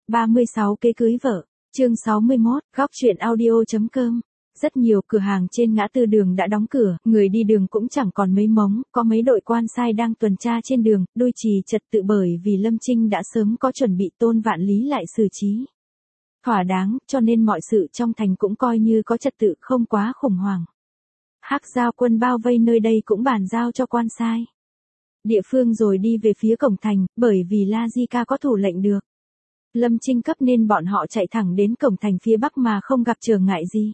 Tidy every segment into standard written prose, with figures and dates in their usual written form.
36 kế cưới vợ, chương 61, góc truyện audio.com. Rất nhiều cửa hàng trên ngã tư đường đã đóng cửa, người đi đường cũng chẳng còn mấy mống, có mấy đội quan sai đang tuần tra trên đường, đôi trì trật tự bởi vì Lâm Trinh đã sớm có chuẩn bị Tôn Vạn Lý lại xử trí thỏa đáng, cho nên mọi sự trong thành cũng coi như có trật tự, không quá khủng hoảng. Hắc Giao quân bao vây nơi đây cũng bàn giao cho quan sai địa phương rồi đi về phía cổng thành, bởi vì La Di Ca có thủ lệnh được Lâm Trinh cấp nên bọn họ chạy thẳng đến cổng thành phía bắc mà không gặp trở ngại gì.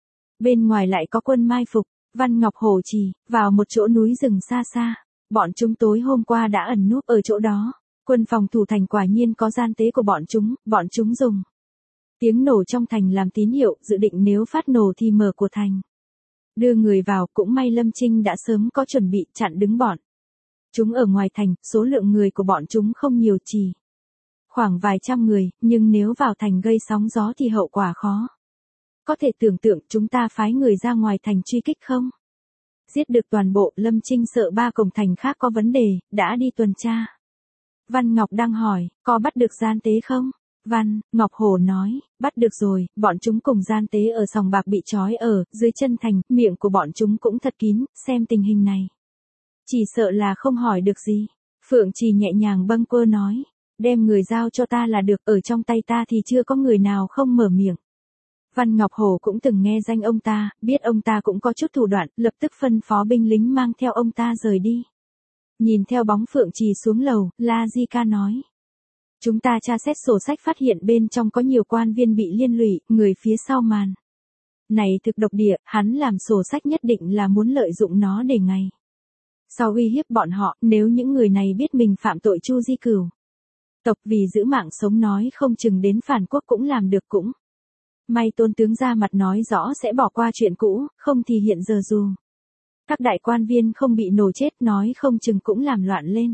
Bên ngoài lại có quân mai phục, Văn Ngọc Hổ Trì, vào một chỗ núi rừng xa xa. Bọn chúng tối hôm qua đã ẩn núp ở chỗ đó. Quân phòng thủ thành quả nhiên có gian tế của bọn chúng dùng tiếng nổ trong thành làm tín hiệu, dự định nếu phát nổ thì mở của thành đưa người vào. Cũng may Lâm Trinh đã sớm có chuẩn bị chặn đứng bọn chúng ở ngoài thành. Số lượng người của bọn chúng không nhiều, chỉ khoảng vài trăm người, nhưng nếu vào thành gây sóng gió thì hậu quả khó có thể tưởng tượng. Chúng ta phái người ra ngoài thành truy kích không giết được toàn bộ. Lâm Trinh sợ ba cổng thành khác có vấn đề, đã đi tuần tra. Văn Ngọc đang hỏi, có bắt được gian tế không? Văn Ngọc Hổ nói, bắt được rồi, bọn chúng cùng gian tế ở sòng bạc bị trói ở dưới chân thành, miệng của bọn chúng cũng thật kín, xem tình hình này chỉ sợ là không hỏi được gì. Phượng Trì nhẹ nhàng bâng quơ nói, đem người giao cho ta là được, ở trong tay ta thì chưa có người nào không mở miệng. Văn Ngọc Hổ cũng từng nghe danh ông ta, biết ông ta cũng có chút thủ đoạn, lập tức phân phó binh lính mang theo ông ta rời đi. Nhìn theo bóng Phượng Trì xuống lầu, La Di Ca nói, chúng ta tra xét sổ sách phát hiện bên trong có nhiều quan viên bị liên lụy, người phía sau màn này thực độc địa, hắn làm sổ sách nhất định là muốn lợi dụng nó để ngày sau uy hiếp bọn họ. Nếu những người này biết mình phạm tội Chu Di Cửu tộc vì giữ mạng sống, nói không chừng đến phản quốc cũng làm được. Cũng may Tôn tướng ra mặt nói rõ sẽ bỏ qua chuyện cũ, không thì hiện giờ dù các đại quan viên không bị nổ chết, nói không chừng cũng làm loạn lên.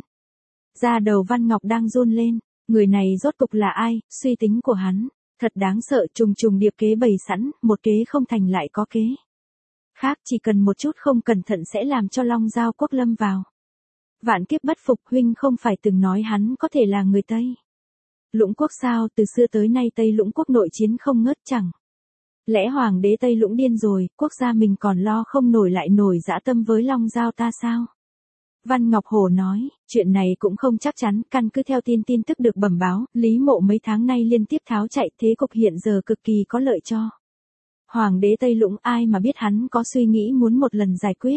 Da đầu Văn Ngọc đang run lên, người này rốt cục là ai? Suy tính của hắn thật đáng sợ, trùng trùng điệp kế bày sẵn, một kế không thành lại có kế khác, chỉ cần một chút không cẩn thận sẽ làm cho Long Giao quốc lâm vào vạn kiếp bất phục. Huynh không phải từng nói hắn có thể là người Tây Lũng quốc sao? Từ xưa tới nay Tây Lũng quốc nội chiến không ngớt, chẳng lẽ hoàng đế Tây Lũng điên rồi, quốc gia mình còn lo không nổi lại nổi dã tâm với Long Giao ta sao? Văn Ngọc Hổ nói, chuyện này cũng không chắc chắn, căn cứ theo tin tức được bẩm báo, Lý Mộ mấy tháng nay liên tiếp tháo chạy, thế cục hiện giờ cực kỳ có lợi cho hoàng đế Tây Lũng. Ai mà biết hắn có suy nghĩ muốn một lần giải quyết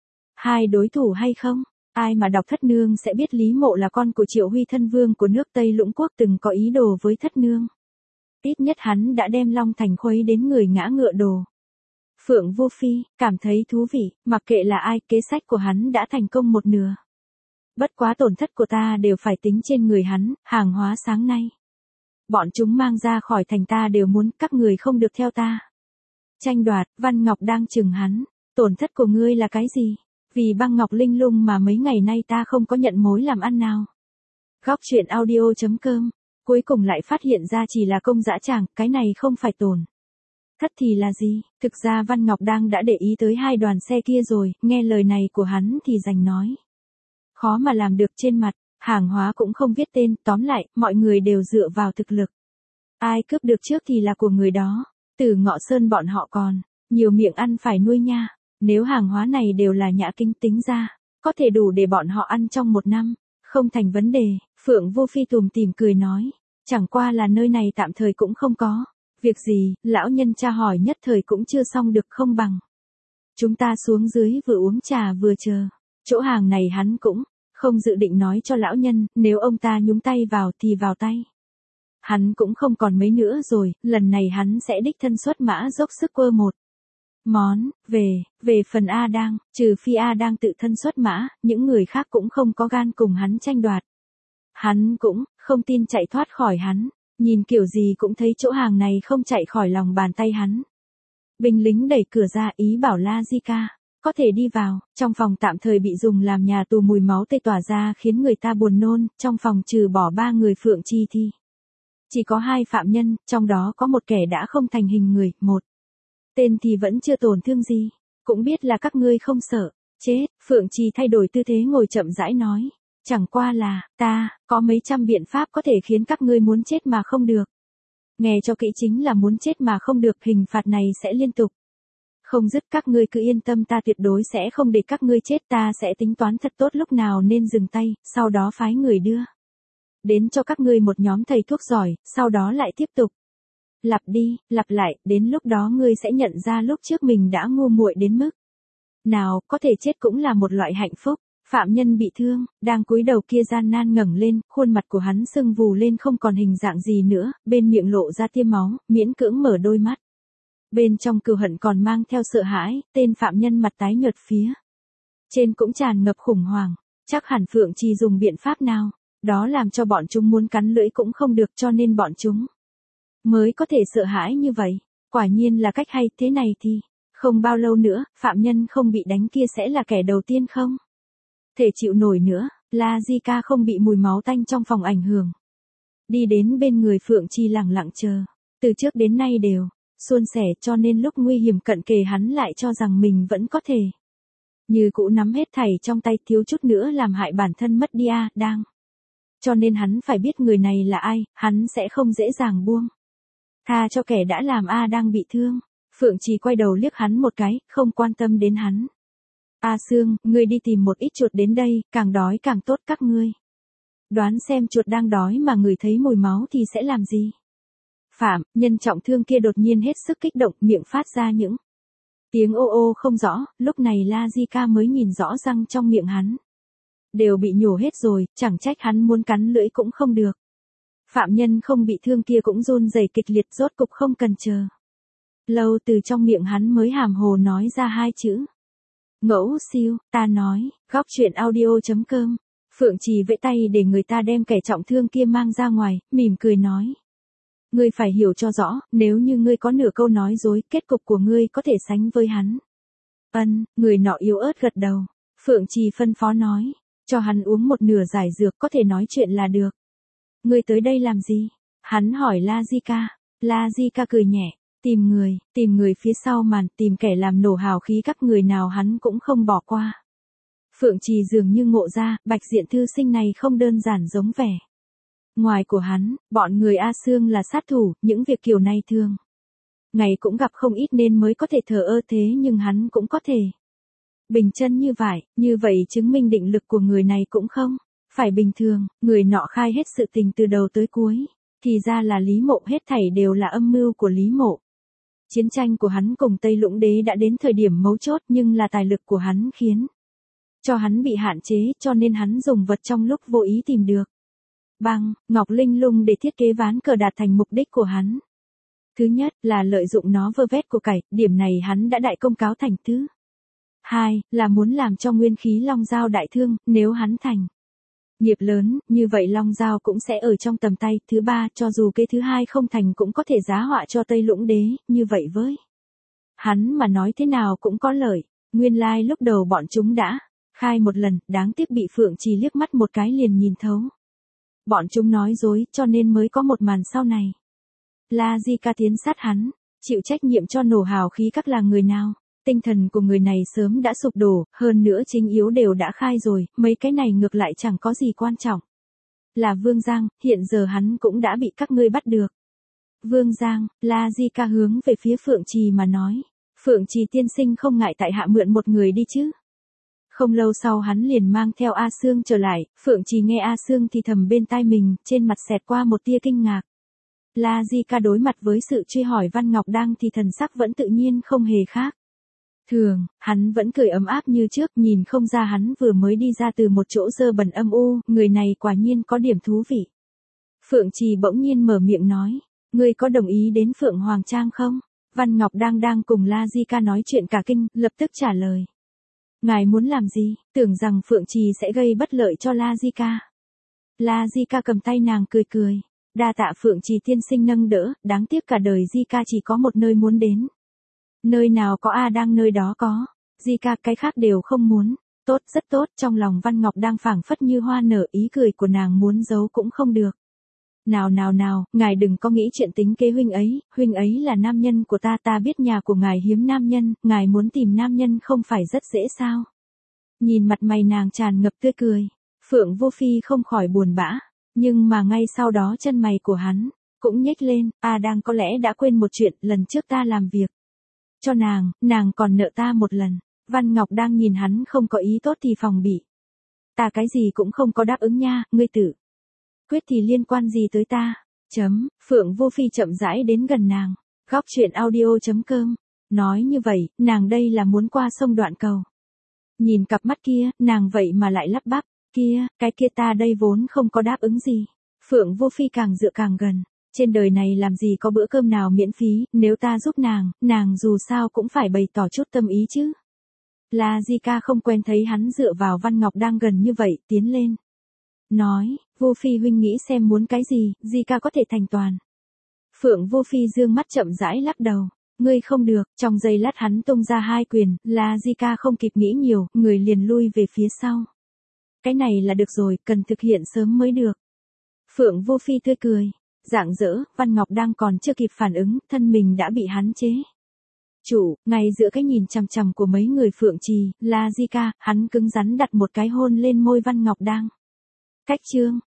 hai đối thủ hay không? Ai mà đọc Thất Nương sẽ biết Lý Mộ là con của Triệu Huy thân vương của nước Tây Lũng quốc, từng có ý đồ với Thất Nương. Ít nhất hắn đã đem Long Thành khuấy đến người ngã ngựa đổ. Phượng Vô Phi cảm thấy thú vị, mặc kệ là ai, kế sách của hắn đã thành công một nửa. Bất quá tổn thất của ta đều phải tính trên người hắn. Hàng hóa sáng nay bọn chúng mang ra khỏi thành ta đều muốn, các người không được theo ta tranh đoạt. Văn Ngọc đang chừng hắn, tổn thất của ngươi là cái gì? Vì băng ngọc linh lung mà mấy ngày nay ta không có nhận mối làm ăn nào. Góc truyện audio.com, cuối cùng lại phát hiện ra chỉ là công dã tràng, cái này không phải tổn thất thì là gì? Thực ra Văn Ngọc đang đã để ý tới hai đoàn xe kia rồi, nghe lời này của hắn thì rành nói, khó mà làm được. Trên mặt hàng hóa cũng không viết tên, tóm lại mọi người đều dựa vào thực lực, ai cướp được trước thì là của người đó. Từ Ngọ Sơn bọn họ còn nhiều miệng ăn phải nuôi nha. Nếu hàng hóa này đều là Nhã Kinh tính ra, có thể đủ để bọn họ ăn trong một năm, không thành vấn đề. Phượng Vô Phi tủm tỉm cười nói, chẳng qua là nơi này tạm thời cũng không có việc gì. Lão nhân tra hỏi nhất thời cũng chưa xong được, không bằng chúng ta xuống dưới vừa uống trà vừa chờ. Chỗ hàng này hắn cũng không dự định nói cho lão nhân, nếu ông ta nhúng tay vào thì vào tay hắn cũng không còn mấy nữa rồi. Lần này hắn sẽ đích thân xuất mã dốc sức quơ một món. Về phần A Đang, trừ phi A Đang tự thân xuất mã, những người khác cũng không có gan cùng hắn tranh đoạt. Hắn cũng không tin chạy thoát khỏi hắn, nhìn kiểu gì cũng thấy chỗ hàng này không chạy khỏi lòng bàn tay hắn. Binh lính đẩy cửa ra, ý bảo La Di Ca có thể đi vào. Trong phòng tạm thời bị dùng làm nhà tù, mùi máu tươi tỏa ra khiến người ta buồn nôn. Trong phòng trừ bỏ 3 người Phượng Chi thì chỉ có 2 phạm nhân, trong đó có một kẻ đã không thành hình người, một tên thì vẫn chưa tổn thương gì. Cũng biết là các ngươi không sợ chết. Phượng Trì thay đổi tư thế ngồi chậm rãi nói, Chẳng qua là, ta, có mấy trăm biện pháp có thể khiến các ngươi muốn chết mà không được. Nghe cho kỹ, chính là muốn chết mà không được, hình phạt này sẽ liên tục. Không dứt, các ngươi cứ yên tâm, ta tuyệt đối sẽ không để các ngươi chết, ta sẽ tính toán thật tốt lúc nào nên dừng tay, sau đó phái người đưa đến cho các ngươi một nhóm thầy thuốc giỏi, sau đó lại tiếp tục. Lặp đi, lặp lại, đến lúc đó ngươi sẽ nhận ra lúc trước mình đã ngu muội đến mức nào, có thể chết cũng là một loại hạnh phúc. Phạm nhân bị thương, đang cúi đầu kia gian nan ngẩng lên, khuôn mặt của hắn sưng vù lên không còn hình dạng gì nữa, bên miệng lộ ra tia máu, miễn cưỡng mở đôi mắt. Bên trong cừu hận còn mang theo sợ hãi, tên phạm nhân mặt tái nhợt phía trên cũng tràn ngập khủng hoảng. Chắc hẳn Phượng Trì dùng biện pháp nào đó làm cho bọn chúng muốn cắn lưỡi cũng không được, cho nên bọn chúng mới có thể sợ hãi như vậy. Quả nhiên là cách hay, thế này thì không bao lâu nữa, phạm nhân không bị đánh kia sẽ là kẻ đầu tiên không thể chịu nổi nữa. La Di Ca không bị mùi máu tanh trong phòng ảnh hưởng, đi đến bên người Phượng Trì lặng lặng chờ. Từ trước đến nay đều suôn sẻ, cho nên lúc nguy hiểm cận kề hắn lại cho rằng mình vẫn có thể như cũ nắm hết thảy trong tay, thiếu chút nữa làm hại bản thân mất đi đang. Cho nên hắn phải biết người này là ai, hắn sẽ không dễ dàng buông tha cho kẻ đã làm đang bị thương. Phượng Trì quay đầu liếc hắn một cái, không quan tâm đến hắn. A Sương, ngươi đi tìm một ít chuột đến đây, càng đói càng tốt, các ngươi đoán xem chuột đang đói mà ngửi thấy mùi máu thì sẽ làm gì? Phạm nhân trọng thương kia đột nhiên hết sức kích động, miệng phát ra những tiếng ô ô không rõ, lúc này La Di Ca mới nhìn rõ răng trong miệng hắn đều bị nhổ hết rồi, chẳng trách hắn muốn cắn lưỡi cũng không được. Phạm nhân không bị thương kia cũng run rẩy kịch liệt, rốt cục không cần chờ lâu, từ trong miệng hắn mới hàm hồ nói ra hai chữ. Ngẫu siêu, ta nói, góc chuyện audio.com. Phượng Trì vẫy tay để người ta đem kẻ trọng thương kia mang ra ngoài, mỉm cười nói. Ngươi phải hiểu cho rõ, nếu như ngươi có nửa câu nói dối, kết cục của ngươi có thể sánh với hắn. Người nọ yếu ớt gật đầu. Phượng Trì phân phó nói, cho hắn uống một nửa giải dược, có thể nói chuyện là được. Ngươi tới đây làm gì? Hắn hỏi La Di Ca. La Di Ca cười nhẹ. Tìm người phía sau màn, tìm kẻ làm nổ hào khí các người nào hắn cũng không bỏ qua. Phượng Trì dường như ngộ ra, Bạch Diện thư sinh này không đơn giản giống vẻ ngoài của hắn, bọn người A Sương là sát thủ, những việc kiểu này thường ngày cũng gặp không ít nên mới có thể thờ ơ, thế nhưng hắn cũng có thể bình chân như vậy chứng minh định lực của người này cũng không phải bình thường. Người nọ khai hết sự tình từ đầu tới cuối, thì ra là Lý Mộ, hết thảy đều là âm mưu của Lý Mộ. Chiến tranh của hắn cùng Tây Lũng Đế đã đến thời điểm mấu chốt, nhưng là tài lực của hắn khiến cho hắn bị hạn chế, cho nên hắn dùng vật trong lúc vô ý tìm được băng, ngọc linh lung để thiết kế ván cờ đạt thành mục đích của hắn. Thứ nhất là lợi dụng nó vơ vét của cải, điểm này hắn đã đại công cáo thành. Thứ hai là muốn làm cho nguyên khí Long Giao đại thương, nếu hắn thành nghiệp lớn, như vậy Long Giao cũng sẽ ở trong tầm tay. Thứ ba, cho dù cái thứ hai không thành cũng có thể giá họa cho Tây Lũng Đế, như vậy với hắn mà nói thế nào cũng có lợi. Nguyên lai lúc đầu bọn chúng đã khai một lần, đáng tiếc bị Phượng Trì liếc mắt một cái liền nhìn thấu. Bọn chúng nói dối, cho nên mới có một màn sau này. La Di Ca tiến sát hắn, chịu trách nhiệm cho nổ hào khí các là người nào. Tinh thần của người này sớm đã sụp đổ, hơn nữa chính yếu đều đã khai rồi, mấy cái này ngược lại chẳng có gì quan trọng. Là Vương Giang, hiện giờ hắn cũng đã bị các ngươi bắt được. Vương Giang, La Di Ca hướng về phía Phượng Trì mà nói. Phượng Trì tiên sinh không ngại tại hạ mượn một người đi chứ. Không lâu sau hắn liền mang theo A Sương trở lại, Phượng Trì nghe A Sương thì thầm bên tai mình, trên mặt xẹt qua một tia kinh ngạc. La Di Ca đối mặt với sự truy hỏi Văn Ngọc Đăng thì thần sắc vẫn tự nhiên không hề khác thường, hắn vẫn cười ấm áp như trước, nhìn không ra hắn vừa mới đi ra từ một chỗ dơ bẩn âm u, người này quả nhiên có điểm thú vị. Phượng Trì bỗng nhiên mở miệng nói, ngươi có đồng ý đến Phượng Hoàng Trang không? Văn Ngọc đang cùng La Di Ca nói chuyện cả kinh, lập tức trả lời. Ngài muốn làm gì? Tưởng rằng Phượng Trì sẽ gây bất lợi cho La Di Ca. La Di Ca cầm tay nàng cười cười. Đa tạ Phượng Trì tiên sinh nâng đỡ, đáng tiếc cả đời Di Ca chỉ có một nơi muốn đến. Nơi nào có đang nơi đó có. Di Ca cái khác đều không muốn. Tốt, rất tốt, trong lòng Văn Ngọc đang phảng phất như hoa nở, ý cười của nàng muốn giấu cũng không được. Nào, ngài đừng có nghĩ chuyện tính kế huynh ấy là nam nhân của ta biết nhà của ngài hiếm nam nhân, ngài muốn tìm nam nhân không phải rất dễ sao. Nhìn mặt mày nàng tràn ngập tươi cười. Phượng Vô Phi không khỏi buồn bã, nhưng mà ngay sau đó chân mày của hắn cũng nhếch lên, đang có lẽ đã quên một chuyện, lần trước ta làm việc cho nàng còn nợ ta một lần. Văn Ngọc đang nhìn hắn không có ý tốt thì phòng bị. Ta cái gì cũng không có đáp ứng nha, ngươi tự quyết thì liên quan gì tới ta? Phượng Vô Phi chậm rãi đến gần nàng. Góc chuyện audio.com. Nói như vậy, nàng đây là muốn qua sông Đoạn Cầu. Nhìn cặp mắt kia, nàng vậy mà lại lắp bắp. Cái kia ta đây vốn không có đáp ứng gì. Phượng Vô Phi càng dựa càng gần. Trên đời này làm gì có bữa cơm nào miễn phí, nếu ta giúp nàng dù sao cũng phải bày tỏ chút tâm ý chứ. La Di Ca không quen thấy hắn dựa vào Văn Ngọc đang gần như vậy, tiến lên. Nói, Vô Phi huynh nghĩ xem muốn cái gì, Di Ca có thể thành toàn. Phượng Vô Phi dương mắt chậm rãi lắc đầu. Ngươi không được, trong giây lát hắn tung ra hai quyền, La Di Ca không kịp nghĩ nhiều, người liền lui về phía sau. Cái này là được rồi, cần thực hiện sớm mới được. Phượng Vô Phi tươi cười, rạng rỡ, Văn Ngọc đang còn chưa kịp phản ứng, thân mình đã bị hắn chế. Chủ, ngay giữa cái nhìn chằm chằm của mấy người Phượng Trì, La Di Ca, hắn cứng rắn đặt một cái hôn lên môi Văn Ngọc đang. Cách chương.